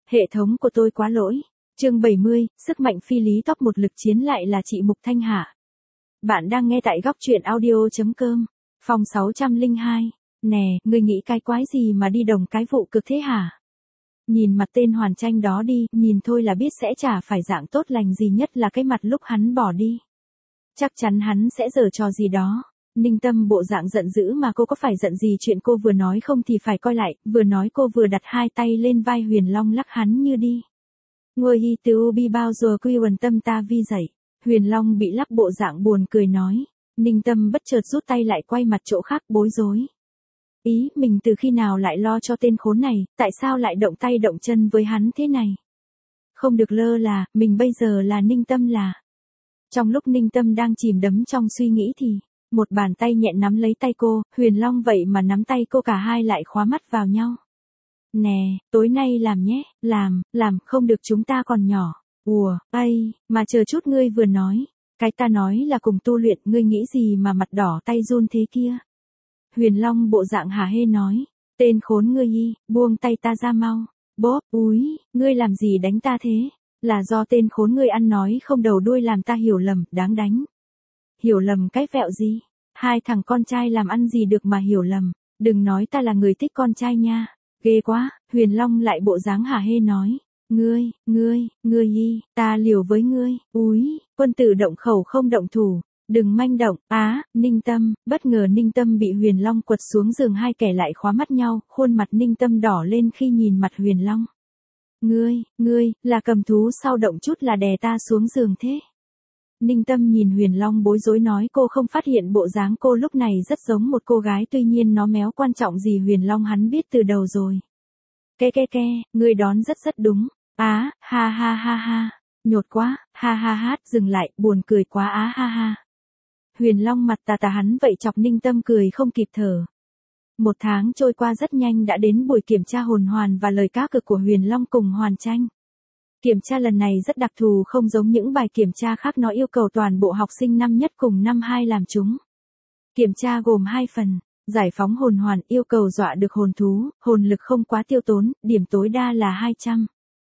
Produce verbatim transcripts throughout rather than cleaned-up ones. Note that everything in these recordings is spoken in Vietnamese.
Hệ thống của tôi quá lỗi. Chương bảy mươi, sức mạnh phi lý top một lực chiến lại là chị Mục Thanh Hạ. Bạn đang nghe tại góc truyện audio chấm com, phòng sáu trăm lẻ hai. Nè, ngươi nghĩ cái quái gì mà đi đồng cái vụ cực thế hả? Nhìn mặt tên Hoàn Tranh đó đi, nhìn thôi là biết sẽ chả phải dạng tốt lành gì, nhất là cái mặt lúc hắn bỏ đi. Chắc chắn hắn sẽ giở trò gì đó. Ninh Tâm bộ dạng giận dữ mà cô có phải giận gì chuyện cô vừa nói không thì phải coi lại, vừa nói cô vừa đặt hai tay lên vai Huyền Long lắc hắn như đi. Ngôi hi tứ bi bao giờ quy quần tâm ta vi dậy. Huyền Long bị lắc bộ dạng buồn cười nói. Ninh Tâm bất chợt rút tay lại quay mặt chỗ khác bối rối. Ý, mình từ khi nào lại lo cho tên khốn này, tại sao lại động tay động chân với hắn thế này? Không được lơ là, mình bây giờ là Ninh Tâm là. Trong lúc Ninh Tâm đang chìm đắm trong suy nghĩ thì, một bàn tay nhẹ nắm lấy tay cô, Huyền Long vậy mà nắm tay cô cả hai lại khóa mắt vào nhau. Nè, tối nay làm nhé, làm, làm, không được chúng ta còn nhỏ. Ùa, ây, mà chờ chút ngươi vừa nói. Cái ta nói là cùng tu luyện, ngươi nghĩ gì mà mặt đỏ tay run thế kia? Huyền Long bộ dạng hả hê nói. Tên khốn ngươi y, buông tay ta ra mau. Bốp, úi, ngươi làm gì đánh ta thế? Là do tên khốn ngươi ăn nói không đầu đuôi làm ta hiểu lầm, đáng đánh. Hiểu lầm cái vẹo gì? Hai thằng con trai làm ăn gì được mà hiểu lầm? Đừng nói ta là người thích con trai nha. Ghê quá, Huyền Long lại bộ dáng hả hê nói. Ngươi, ngươi, ngươi y, ta liều với ngươi, úi, quân tử động khẩu không động thủ, đừng manh động. Á, Ninh Tâm, bất ngờ Ninh Tâm bị Huyền Long quật xuống giường, hai kẻ lại khóa mắt nhau, khuôn mặt Ninh Tâm đỏ lên khi nhìn mặt Huyền Long. Ngươi, ngươi, là cầm thú sao động chút là đè ta xuống giường thế? Ninh Tâm nhìn Huyền Long bối rối nói, cô không phát hiện bộ dáng cô lúc này rất giống một cô gái, tuy nhiên nó méo quan trọng gì Huyền Long hắn biết từ đầu rồi. Ke ke ke, ngươi đón rất rất đúng. Á, ha ha ha ha, nhột quá, ha ha hát, dừng lại, buồn cười quá á ha ha. Huyền Long mặt tà tà hắn vậy chọc Ninh Tâm cười không kịp thở. Một tháng trôi qua rất nhanh, đã đến buổi kiểm tra hồn hoàn và lời cá cược của Huyền Long cùng Hoàn Tranh. Kiểm tra lần này rất đặc thù, không giống những bài kiểm tra khác, nó yêu cầu toàn bộ học sinh năm nhất cùng năm hai làm chúng. Kiểm tra gồm hai phần, giải phóng hồn hoàn, yêu cầu dọa được hồn thú, hồn lực không quá tiêu tốn, điểm tối đa là hai trăm.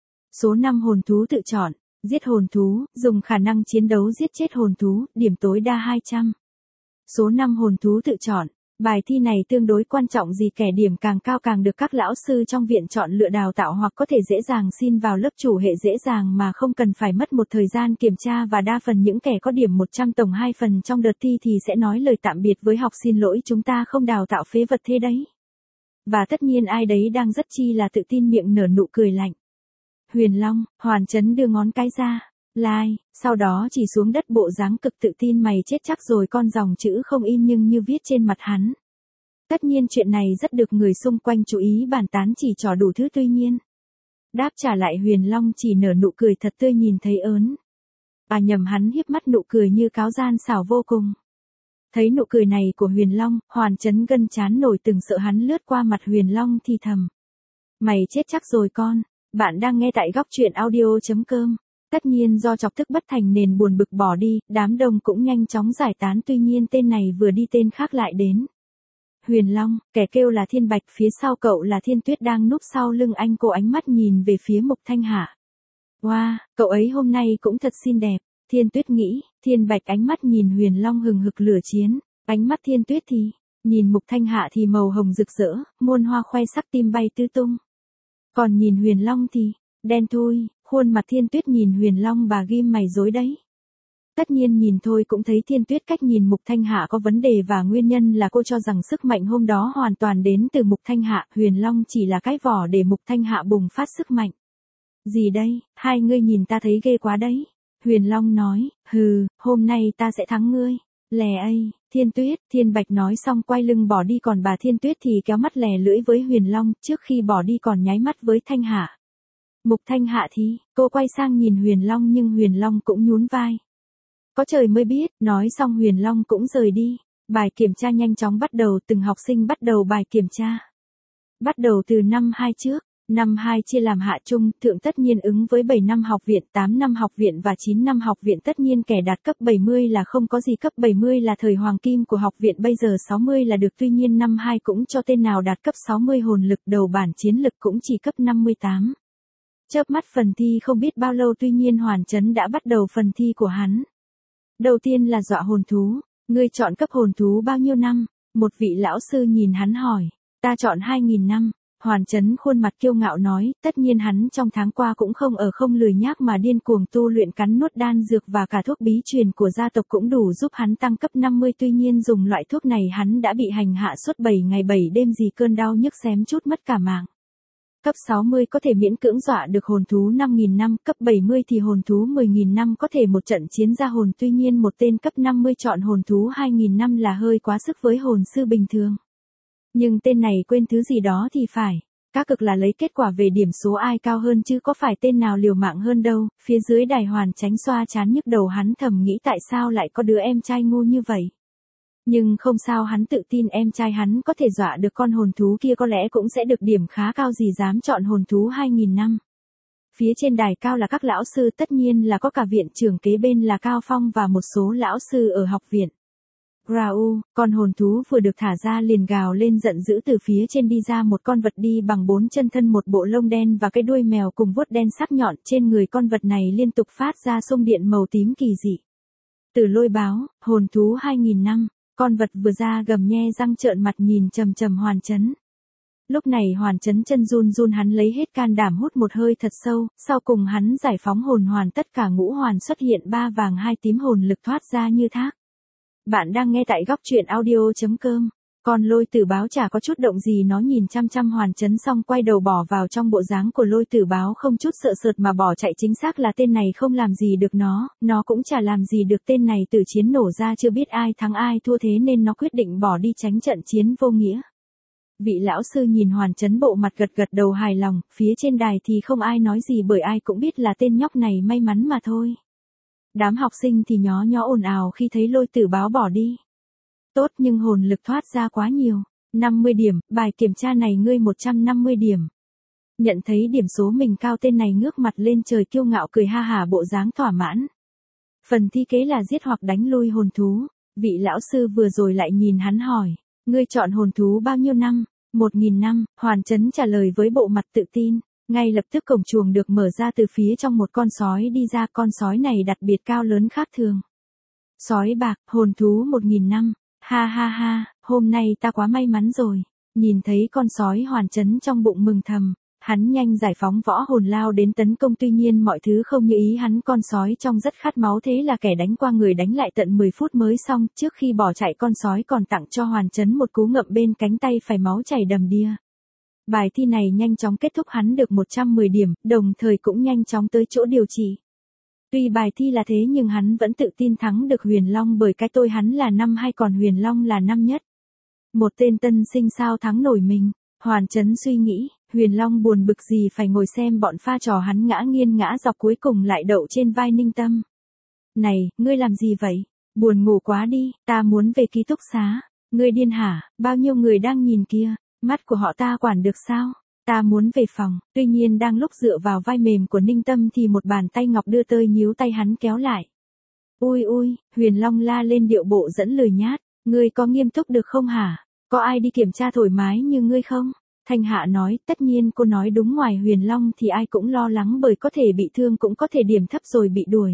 Số năm hồn thú tự chọn, giết hồn thú, dùng khả năng chiến đấu giết chết hồn thú, điểm tối đa hai trăm. Số năm hồn thú tự chọn, bài thi này tương đối quan trọng gì kẻ điểm càng cao càng được các lão sư trong viện chọn lựa đào tạo, hoặc có thể dễ dàng xin vào lớp chủ hệ dễ dàng mà không cần phải mất một thời gian kiểm tra, và đa phần những kẻ có điểm một trăm tổng hai phần trong đợt thi thì sẽ nói lời tạm biệt với học, xin lỗi chúng ta không đào tạo phế vật thế đấy. Và tất nhiên ai đấy đang rất chi là tự tin miệng nở nụ cười lạnh. Huyền Long, Hoàn Chấn đưa ngón cái ra, lai, like, sau đó chỉ xuống đất bộ dáng cực tự tin, mày chết chắc rồi, con dòng chữ không in nhưng như viết trên mặt hắn. Tất nhiên chuyện này rất được người xung quanh chú ý bàn tán chỉ trỏ đủ thứ, tuy nhiên. Đáp trả lại Huyền Long chỉ nở nụ cười thật tươi nhìn thấy ớn. À nhầm, hắn hiếp mắt nụ cười như cáo gian xảo vô cùng. Thấy nụ cười này của Huyền Long, Hoàn Chấn gân chán nổi từng sợ, hắn lướt qua mặt Huyền Long thì thầm. Mày chết chắc rồi con. Bạn đang nghe tại góc truyện audio chấm com. Tất nhiên do chọc tức bất thành nên buồn bực bỏ đi, đám đông cũng nhanh chóng giải tán, tuy nhiên tên này vừa đi tên khác lại đến. Huyền Long, kẻ kêu là Thiên Bạch, phía sau cậu là Thiên Tuyết đang núp sau lưng anh, cô ánh mắt nhìn về phía Mục Thanh Hạ. Wow, cậu ấy hôm nay cũng thật xinh đẹp, Thiên Tuyết nghĩ. Thiên Bạch ánh mắt nhìn Huyền Long hừng hực lửa chiến, ánh mắt Thiên Tuyết thì, nhìn Mục Thanh Hạ thì màu hồng rực rỡ, muôn hoa khoe sắc, tim bay tứ tung. Còn nhìn Huyền Long thì, đen thui, khuôn mặt Thiên Tuyết nhìn Huyền Long, bà ghim mày rối đấy. Tất nhiên nhìn thôi cũng thấy Thiên Tuyết cách nhìn Mục Thanh Hạ có vấn đề, và nguyên nhân là cô cho rằng sức mạnh hôm đó hoàn toàn đến từ Mục Thanh Hạ, Huyền Long chỉ là cái vỏ để Mục Thanh Hạ bùng phát sức mạnh. Gì đây, hai ngươi nhìn ta thấy ghê quá đấy. Huyền Long nói, hừ, hôm nay ta sẽ thắng ngươi. Lè ây, Thiên Tuyết, Thiên Bạch nói xong quay lưng bỏ đi, còn bà Thiên Tuyết thì kéo mắt lè lưỡi với Huyền Long, trước khi bỏ đi còn nháy mắt với Thanh Hạ. Mục Thanh Hạ thì, cô quay sang nhìn Huyền Long nhưng Huyền Long cũng nhún vai. Có trời mới biết, nói xong Huyền Long cũng rời đi. Bài kiểm tra nhanh chóng bắt đầu, từng học sinh bắt đầu bài kiểm tra. Bắt đầu từ năm hai trước. Năm hai chia làm hạ trung, thượng tất nhiên ứng với bảy năm học viện, tám năm học viện và chín năm học viện. Tất nhiên kẻ đạt cấp bảy mươi là không có gì, cấp bảy mươi là thời hoàng kim của học viện, bây giờ sáu mươi là được. Tuy nhiên năm hai cũng cho tên nào đạt cấp sáu mươi hồn lực đầu bản chiến lực cũng chỉ cấp năm mươi tám. Chớp mắt phần thi không biết bao lâu tuy nhiên Hoàn Chấn đã bắt đầu phần thi của hắn. Đầu tiên là dọa hồn thú, ngươi chọn cấp hồn thú bao nhiêu năm? Một vị lão sư nhìn hắn hỏi, ta chọn hai nghìn năm. Hoàn Chấn khuôn mặt kiêu ngạo nói, tất nhiên hắn trong tháng qua cũng không ở không lười nhác mà điên cuồng tu luyện cắn nuốt đan dược và cả thuốc bí truyền của gia tộc cũng đủ giúp hắn tăng cấp năm mươi, tuy nhiên dùng loại thuốc này hắn đã bị hành hạ suốt bảy ngày bảy đêm gì cơn đau nhức xém chút mất cả mạng. Cấp sáu mươi có thể miễn cưỡng dọa được hồn thú năm nghìn năm, cấp bảy mươi thì hồn thú mười nghìn năm có thể một trận chiến ra hồn, tuy nhiên một tên cấp năm mươi chọn hồn thú hai nghìn năm là hơi quá sức với hồn sư bình thường. Nhưng tên này quên thứ gì đó thì phải. Cá cực là lấy kết quả về điểm số ai cao hơn chứ có phải tên nào liều mạng hơn đâu. Phía dưới đài Hoàn Chánh xoa chán nhức đầu, hắn thầm nghĩ tại sao lại có đứa em trai ngu như vậy. Nhưng không sao, hắn tự tin em trai hắn có thể dọa được con hồn thú kia, có lẽ cũng sẽ được điểm khá cao, gì dám chọn hồn thú hai nghìn năm. Phía trên đài cao là các lão sư, tất nhiên là có cả viện trưởng, kế bên là Cao Phong và một số lão sư ở học viện. Grau, con hồn thú vừa được thả ra liền gào lên giận dữ, từ phía trên đi ra một con vật đi bằng bốn chân, thân một bộ lông đen và cái đuôi mèo cùng vuốt đen sắc nhọn, trên người con vật này liên tục phát ra xung điện màu tím kỳ dị. Tử Lôi báo, hồn thú hai nghìn năm, con vật vừa ra gầm nhe răng trợn mặt nhìn trầm trầm Hoàn Chấn. Lúc này Hoàn Chấn chân run run, hắn lấy hết can đảm hút một hơi thật sâu, sau cùng hắn giải phóng hồn hoàn, tất cả ngũ hoàn xuất hiện, ba vàng hai tím, hồn lực thoát ra như thác. Bạn đang nghe tại góc truyện audio chấm com. Còn Lôi Tử Báo chả có chút động gì, nó nhìn chăm chăm Hoàn Chấn xong quay đầu bỏ vào trong bộ dáng của Lôi Tử Báo, không chút sợ sệt mà bỏ chạy. Chính xác là tên này không làm gì được nó, nó cũng chả làm gì được tên này. Tử chiến nổ ra chưa biết ai thắng ai thua, thế nên nó quyết định bỏ đi tránh trận chiến vô nghĩa. Vị lão sư nhìn Hoàn Chấn bộ mặt gật gật đầu hài lòng, phía trên đài thì không ai nói gì bởi ai cũng biết là tên nhóc này may mắn mà thôi. Đám học sinh thì nhó nhó ồn ào khi thấy Lôi Tử Báo bỏ đi. Tốt, nhưng hồn lực thoát ra quá nhiều. năm mươi điểm, bài kiểm tra này ngươi một trăm năm mươi điểm. Nhận thấy điểm số mình cao, tên này ngước mặt lên trời kiêu ngạo cười ha hả, bộ dáng thỏa mãn. Phần thi kế là giết hoặc đánh lui hồn thú. Vị lão sư vừa rồi lại nhìn hắn hỏi, ngươi chọn hồn thú bao nhiêu năm? Một nghìn năm, Hoàn Chấn trả lời với bộ mặt tự tin. Ngay lập tức cổng chuồng được mở ra, từ phía trong một con sói đi ra, con sói này đặc biệt cao lớn khác thường. Sói bạc, hồn thú một nghìn năm, ha ha ha, hôm nay ta quá may mắn rồi. Nhìn thấy con sói, Hoàn Chấn trong bụng mừng thầm, hắn nhanh giải phóng võ hồn lao đến tấn công, tuy nhiên mọi thứ không như ý hắn, con sói trong rất khát máu, thế là kẻ đánh qua người đánh lại tận mười phút mới xong. Trước khi bỏ chạy, con sói còn tặng cho Hoàn Chấn một cú ngậm bên cánh tay, phải máu chảy đầm đìa. Bài thi này nhanh chóng kết thúc, hắn được một trăm mười điểm, đồng thời cũng nhanh chóng tới chỗ điều trị. Tuy bài thi là thế nhưng hắn vẫn tự tin thắng được Huyền Long, bởi cái tôi hắn là năm hai còn Huyền Long là năm nhất. Một tên tân sinh sao thắng nổi mình. Hoàn Chấn suy nghĩ, Huyền Long buồn bực gì phải ngồi xem bọn pha trò hắn ngã nghiêng ngã dọc, cuối cùng lại đậu trên vai Ninh Tâm. Này, ngươi làm gì vậy? Buồn ngủ quá đi, ta muốn về ký túc xá. Ngươi điên hả, bao nhiêu người đang nhìn kia. Mắt của họ ta quản được sao? Ta muốn về phòng. Tuy nhiên đang lúc dựa vào vai mềm của Ninh Tâm thì một bàn tay ngọc đưa tới nhíu tay hắn kéo lại. Ui ui, Huyền Long la lên điệu bộ dẫn lời nhát. Ngươi có nghiêm túc được không hả? Có ai đi kiểm tra thoải mái như ngươi không? Thanh Hạ nói, tất nhiên cô nói đúng, ngoài Huyền Long thì ai cũng lo lắng bởi có thể bị thương, cũng có thể điểm thấp rồi bị đuổi.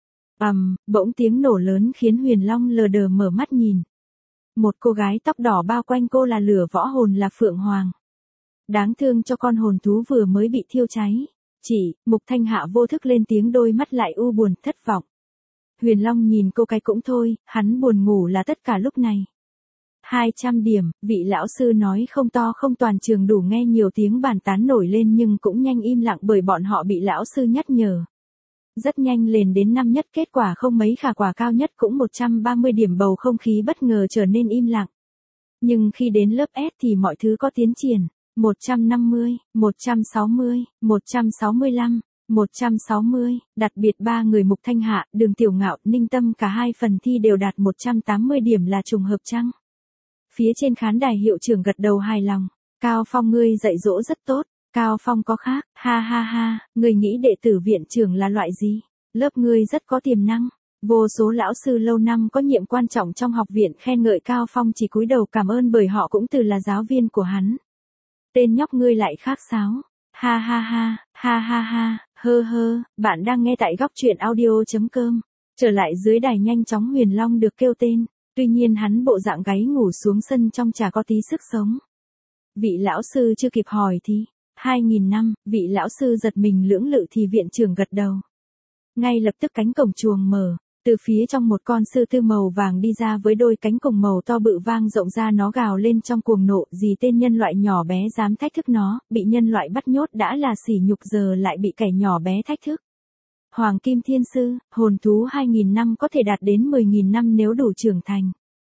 Ầm, um, bỗng tiếng nổ lớn khiến Huyền Long lờ đờ mở mắt nhìn. Một cô gái tóc đỏ bao quanh cô là lửa võ hồn, là Phượng Hoàng. Đáng thương cho con hồn thú vừa mới bị thiêu cháy. Chỉ, Mục Thanh Hạ vô thức lên tiếng, đôi mắt lại u buồn, thất vọng. Huyền Long nhìn cô cái cũng thôi, hắn buồn ngủ là tất cả lúc này. hai trăm điểm, vị lão sư nói không to không, toàn trường đủ nghe, nhiều tiếng bàn tán nổi lên nhưng cũng nhanh im lặng bởi bọn họ bị lão sư nhắc nhở. Rất nhanh lên đến năm nhất, kết quả không mấy khả, quả cao nhất cũng một trăm ba mươi điểm, bầu không khí bất ngờ trở nên im lặng. Nhưng khi đến lớp S thì mọi thứ có tiến triển. một trăm năm mươi, một trăm sáu mươi, một trăm sáu mươi lăm, một trăm sáu mươi, đặc biệt ba người Mục Thanh Hạ, Đường Tiểu Ngạo, Ninh Tâm cả hai phần thi đều đạt một trăm tám mươi điểm, là trùng hợp chăng? Phía trên khán đài hiệu trưởng gật đầu hài lòng. Cao Phong, ngươi dạy dỗ rất tốt. Cao Phong có khác, ha ha ha, ngươi nghĩ đệ tử viện trưởng là loại gì? Lớp ngươi rất có tiềm năng. Vô số lão sư lâu năm có nhiệm quan trọng trong học viện khen ngợi Cao Phong, chỉ cúi đầu cảm ơn bởi họ cũng từ là giáo viên của hắn. Tên nhóc ngươi lại khác sáo. Ha ha ha, ha ha ha, hơ hơ, bạn đang nghe tại góc truyện audio.com. Trở lại dưới đài nhanh chóng Huyền Long được kêu tên, tuy nhiên hắn bộ dạng gáy ngủ xuống sân trong chả có tí sức sống. Vị lão sư chưa kịp hỏi thì, hai nghìn năm, vị lão sư giật mình lưỡng lự thì viện trưởng gật đầu. Ngay lập tức cánh cổng chuồng mở, từ phía trong một con sư tư màu vàng đi ra với đôi cánh cổng màu to bự vang rộng ra, nó gào lên trong cuồng nộ, gì tên nhân loại nhỏ bé dám thách thức nó, bị nhân loại bắt nhốt đã là sỉ nhục giờ lại bị kẻ nhỏ bé thách thức. Hoàng Kim Thiên Sư, hồn thú hai nghìn năm có thể đạt đến mười nghìn năm nếu đủ trưởng thành.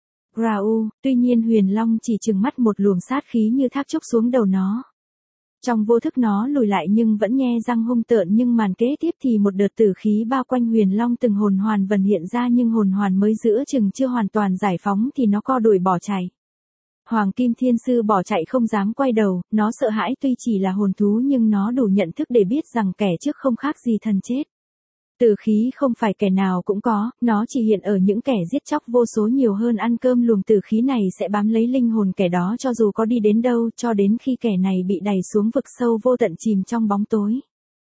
Grau, tuy nhiên Huyền Long chỉ trừng mắt một luồng sát khí như thác chốc xuống đầu nó. Trong vô thức nó lùi lại nhưng vẫn nhe răng hung tợn, nhưng màn kế tiếp thì một đợt tử khí bao quanh Huyền Long, từng hồn hoàn vần hiện ra nhưng hồn hoàn mới giữa chừng chưa hoàn toàn giải phóng thì nó co đuổi bỏ chạy. Hoàng Kim Thiên Sư bỏ chạy không dám quay đầu, nó sợ hãi, tuy chỉ là hồn thú nhưng nó đủ nhận thức để biết rằng kẻ trước không khác gì thần chết. Tử khí không phải kẻ nào cũng có, nó chỉ hiện ở những kẻ giết chóc vô số nhiều hơn ăn cơm. Luồng tử khí này sẽ bám lấy linh hồn kẻ đó cho dù có đi đến đâu, cho đến khi kẻ này bị đày xuống vực sâu vô tận chìm trong bóng tối.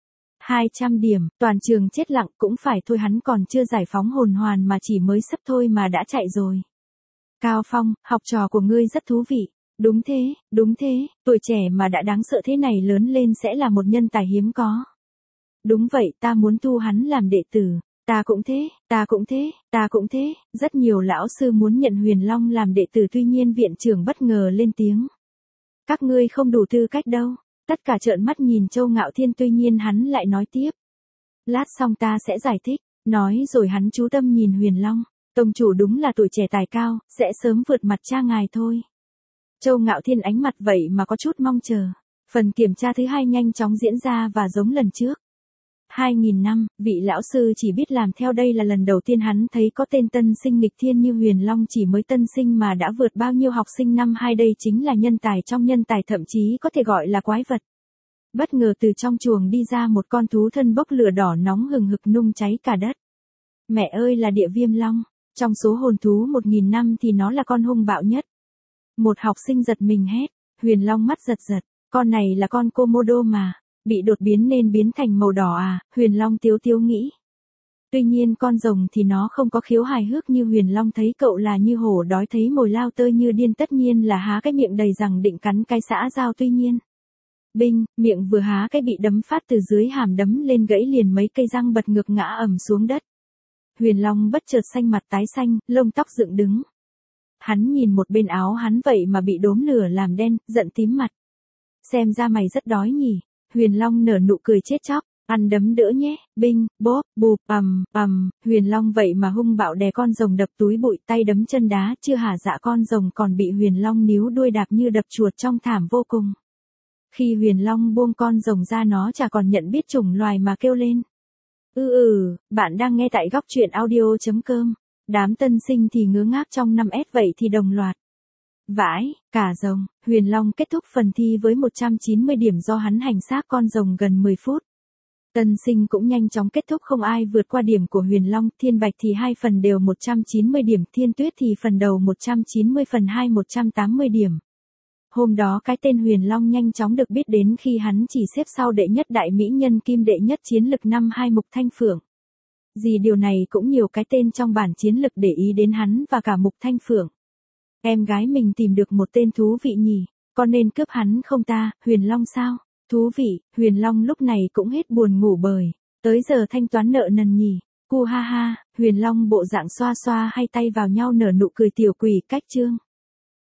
hai trăm điểm, toàn trường chết lặng, cũng phải thôi, hắn còn chưa giải phóng hồn hoàn mà chỉ mới sắp thôi mà đã chạy rồi. Cao Phong, học trò của ngươi rất thú vị. Đúng thế, đúng thế, tuổi trẻ mà đã đáng sợ thế này lớn lên sẽ là một nhân tài hiếm có. Đúng vậy, ta muốn thu hắn làm đệ tử. Ta cũng thế, ta cũng thế, ta cũng thế. Rất nhiều lão sư muốn nhận Huyền Long làm đệ tử, tuy nhiên viện trưởng bất ngờ lên tiếng. Các ngươi không đủ tư cách đâu. Tất cả trợn mắt nhìn Châu Ngạo Thiên, tuy nhiên hắn lại nói tiếp. Lát xong ta sẽ giải thích. Nói rồi hắn chú tâm nhìn Huyền Long. Tông chủ đúng là tuổi trẻ tài cao, sẽ sớm vượt mặt cha ngài thôi. Châu Ngạo Thiên ánh mặt vậy mà có chút mong chờ. Phần kiểm tra thứ hai nhanh chóng diễn ra và giống lần trước. hai nghìn năm, vị lão sư chỉ biết làm theo. Đây là lần đầu tiên hắn thấy có tên tân sinh nghịch thiên như Huyền Long, chỉ mới tân sinh mà đã vượt bao nhiêu học sinh năm hai, đây chính là nhân tài trong nhân tài, thậm chí có thể gọi là quái vật. Bất ngờ từ trong chuồng đi ra một con thú thân bốc lửa đỏ nóng hừng hực nung cháy cả đất. Mẹ ơi, là Địa Viêm Long, trong số hồn thú một nghìn năm thì nó là con hung bạo nhất. Một học sinh giật mình hét, Huyền Long mắt giật giật, con này là con Komodo mà. Bị đột biến nên biến thành màu đỏ à, Huyền Long tiếu tiếu nghĩ. Tuy nhiên con rồng thì nó không có khiếu hài hước như Huyền Long, thấy cậu là như hổ đói thấy mồi lao tơi như điên, tất nhiên là há cái miệng đầy rằng định cắn cái xã giao, tuy nhiên. Binh, miệng vừa há cái bị đấm phát từ dưới hàm đấm lên, gãy liền mấy cây răng, bật ngược ngã ầm xuống đất. Huyền Long bất chợt xanh mặt tái xanh, lông tóc dựng đứng. Hắn nhìn một bên áo hắn vậy mà bị đốm lửa làm đen, giận tím mặt. Xem ra mày rất đói nhỉ. Huyền Long nở nụ cười chết chóc, ăn đấm đỡ nhé, binh, bốp, bụp, ầm, ầm, Huyền Long vậy mà hung bạo đè con rồng đập túi bụi, tay đấm chân đá, chưa hả dạ con rồng còn bị Huyền Long níu đuôi đạp như đập chuột trong thảm vô cùng. Khi Huyền Long buông con rồng ra, nó chả còn nhận biết chủng loài mà kêu lên. Ừ ừ, bạn đang nghe tại góc truyện audio.com, đám tân sinh thì ngớ ngác trong năm S, vậy thì đồng loạt. Vãi, cả rồng, Huyền Long kết thúc phần thi với một trăm chín mươi điểm do hắn hành xác con rồng gần mười phút. Tân sinh cũng nhanh chóng kết thúc, không ai vượt qua điểm của Huyền Long. Thiên Bạch thì hai phần đều một trăm chín mươi điểm, Thiên Tuyết thì phần đầu một trăm chín mươi, phần hai một trăm tám mươi điểm. Hôm đó cái tên Huyền Long nhanh chóng được biết đến khi hắn chỉ xếp sau đệ nhất đại mỹ nhân kim, đệ nhất chiến lực năm hai Mục Thanh Phượng. Gì điều này cũng nhiều cái tên trong bản chiến lực để ý đến hắn và cả Mục Thanh Phượng. Em gái mình tìm được một tên thú vị nhỉ, có nên cướp hắn không ta? Huyền Long sao? Thú vị, Huyền Long lúc này cũng hết buồn ngủ bời. Tới giờ thanh toán nợ nần nhỉ. Cu ha ha, Huyền Long bộ dạng xoa xoa hai tay vào nhau nở nụ cười tiểu quỷ cách chương.